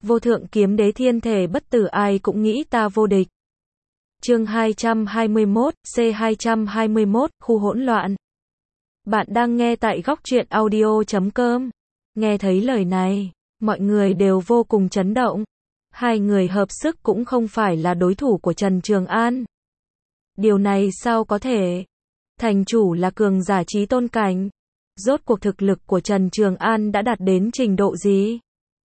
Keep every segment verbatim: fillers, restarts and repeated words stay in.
Vô thượng kiếm đế thiên thể bất tử ai cũng nghĩ ta vô địch. Chương hai trăm hai mươi mốt, C hai trăm hai mươi mốt, khu hỗn loạn. Bạn đang nghe tại góc truyện audio chấm com. Nghe thấy lời này, mọi người đều vô cùng chấn động. Hai người hợp sức cũng không phải là đối thủ của Trần Trường An. Điều này sao có thể? Thành chủ là cường giả chí tôn cảnh. Rốt cuộc thực lực của Trần Trường An đã đạt đến trình độ gì?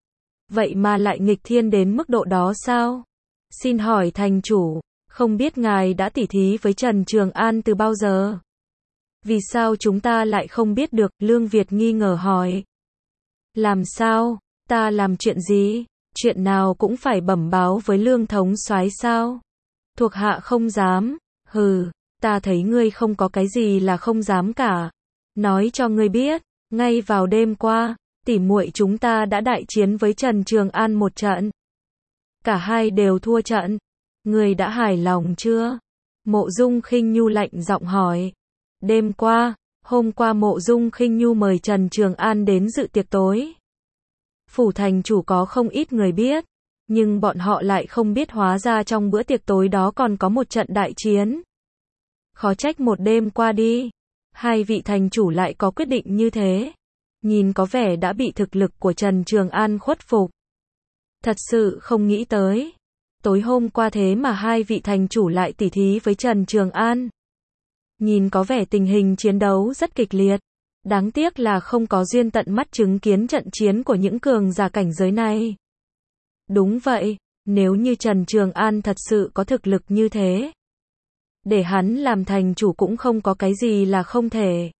Vậy mà lại nghịch thiên đến mức độ đó sao? Xin hỏi thành chủ, không biết ngài đã tỉ thí với Trần Trường An từ bao giờ? Vì sao chúng ta lại không biết được? Lương Việt nghi ngờ hỏi. Làm sao? Ta làm chuyện gì? Chuyện nào cũng phải bẩm báo với Lương thống soái sao? Thuộc hạ không dám. Hừ, ta thấy ngươi không có cái gì là không dám cả. Nói cho ngươi biết, ngay vào đêm qua, tỉ muội chúng ta đã đại chiến với Trần Trường An một trận. Cả hai đều thua trận. Ngươi đã hài lòng chưa? Mộ Dung Khinh Nhu lạnh giọng hỏi. Đêm qua, hôm qua Mộ Dung Khinh Nhu mời Trần Trường An đến dự tiệc tối. Phủ thành chủ có không ít người biết, nhưng bọn họ lại không biết hóa ra trong bữa tiệc tối đó còn có một trận đại chiến. Khó trách một đêm qua đi, hai vị thành chủ lại có quyết định như thế. Nhìn có vẻ đã bị thực lực của Trần Trường An khuất phục. Thật sự không nghĩ tới. Tối hôm qua thế mà hai vị thành chủ lại tỉ thí với Trần Trường An. Nhìn có vẻ tình hình chiến đấu rất kịch liệt. Đáng tiếc là không có duyên tận mắt chứng kiến trận chiến của những cường giả cảnh giới này. Đúng vậy, nếu như Trần Trường An thật sự có thực lực như thế, để hắn làm thành chủ cũng không có cái gì là không thể.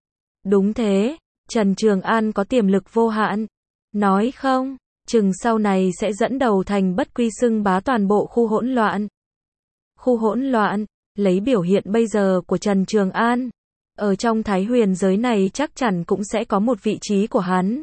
Đúng thế, Trần Trường An có tiềm lực vô hạn. Nói không, chừng sau này sẽ dẫn đầu thành bất quy xưng bá toàn bộ khu hỗn loạn. Khu hỗn loạn, lấy biểu hiện bây giờ của Trần Trường An, ở trong Thái Huyền giới này chắc chắn cũng sẽ có một vị trí của hắn.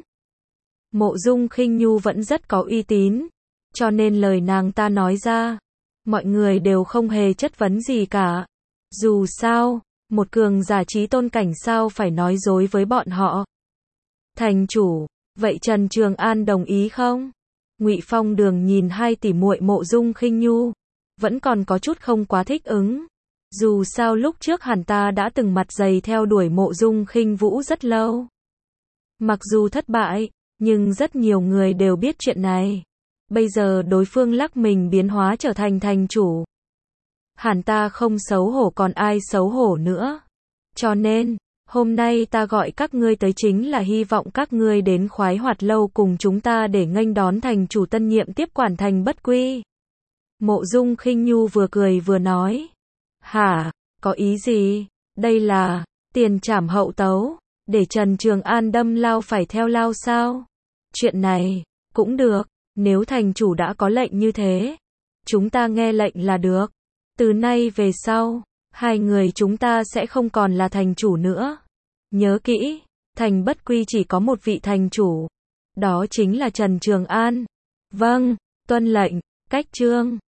Mộ Dung Khinh Nhu vẫn rất có uy tín, cho nên lời nàng ta nói ra, mọi người đều không hề chất vấn gì cả. Dù sao, một cường giả chí tôn cảnh sao phải nói dối với bọn họ. Thành chủ, vậy Trần Trường An đồng ý không? Ngụy Phong Đường nhìn hai tỷ muội Mộ Dung Khinh Nhu, vẫn còn có chút không quá thích ứng. Dù sao lúc trước hắn ta đã từng mặt dày theo đuổi Mộ Dung Khinh Vũ rất lâu. Mặc dù thất bại, nhưng rất nhiều người đều biết chuyện này. Bây giờ đối phương lắc mình biến hóa trở thành thành chủ. Hắn ta không xấu hổ còn ai xấu hổ nữa. Cho nên, hôm nay ta gọi các ngươi tới chính là hy vọng các ngươi đến Khoái Hoạt Lâu cùng chúng ta để nghênh đón thành chủ tân nhiệm tiếp quản thành Bất Quy. Mộ Dung Khinh Nhu vừa cười vừa nói. Hả, có ý gì? Đây là tiền trảm hậu tấu, để Trần Trường An đâm lao phải theo lao sao? Chuyện này, cũng được, nếu thành chủ đã có lệnh như thế, chúng ta nghe lệnh là được. Từ nay về sau, hai người chúng ta sẽ không còn là thành chủ nữa. Nhớ kỹ, thành Bất Quy chỉ có một vị thành chủ, đó chính là Trần Trường An. Vâng, tuân lệnh, cách chương.